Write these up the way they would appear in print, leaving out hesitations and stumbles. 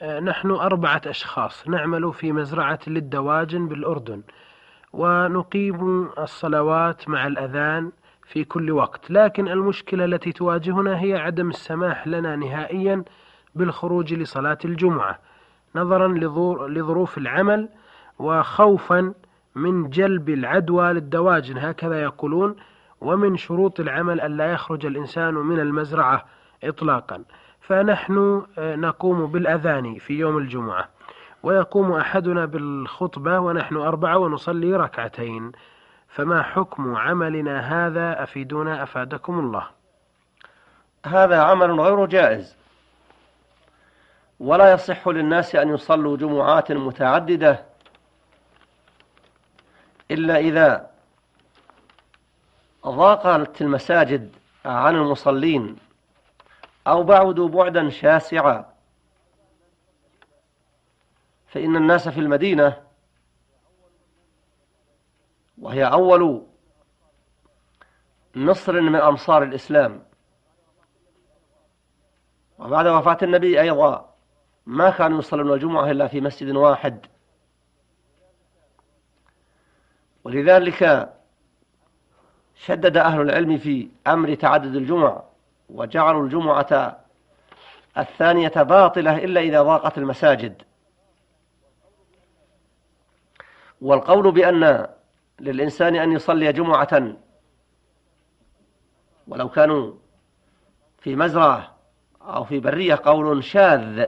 نحن 4 أشخاص نعمل في مزرعة للدواجن بالأردن، ونقيم الصلوات مع الأذان في كل وقت، لكن المشكلة التي تواجهنا هي عدم السماح لنا نهائيا بالخروج لصلاة الجمعة نظرا لظروف العمل، وخوفا من جلب العدوى للدواجن هكذا يقولون، ومن شروط العمل ألا يخرج الإنسان من المزرعة إطلاقا. فنحن نقوم بالأذان في يوم الجمعة، ويقوم أحدنا بالخطبة ونحن 4 ونصلي ركعتين. فما حكم عملنا هذا؟ أفيدونا أفادكم الله. هذا عمل غير جائز، ولا يصح للناس أن يصلوا جمعات متعددة إلا إذا ضاقت المساجد عن المصلين أو بعدوا بعدا شاسعا، فإن الناس في المدينة، وهي أول مصر من أمصار الإسلام، وبعد وفاة النبي أيضا ما كانوا يصلون الجمعة إلا في مسجد واحد، ولذلك شدد أهل العلم في أمر تعدد الجمع، وجعلوا الجمعة الثانية باطلة إلا إذا ضاقت المساجد. والقول بأن للإنسان أن يصلي جمعة ولو كانوا في مزرعة أو في برية قول شاذ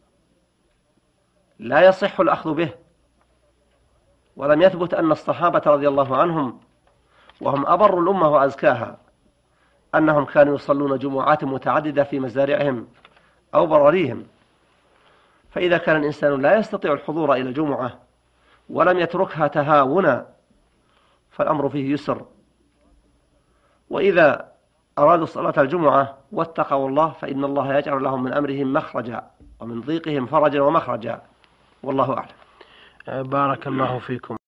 لا يصح الأخذ به، ولم يثبت أن الصحابة رضي الله عنهم وهم أبر الأمة وأزكاها أنهم كانوا يصلون جمعات متعددة في مزارعهم أو براريهم. فإذا كان الإنسان لا يستطيع الحضور إلى الجمعة ولم يتركها تهاونا فالأمر فيه يسر، وإذا أرادوا صلاة الجمعة واتقوا الله فإن الله يجعل لهم من أمرهم مخرجا ومن ضيقهم فرجا ومخرجا، والله أعلم. بارك الله فيكم.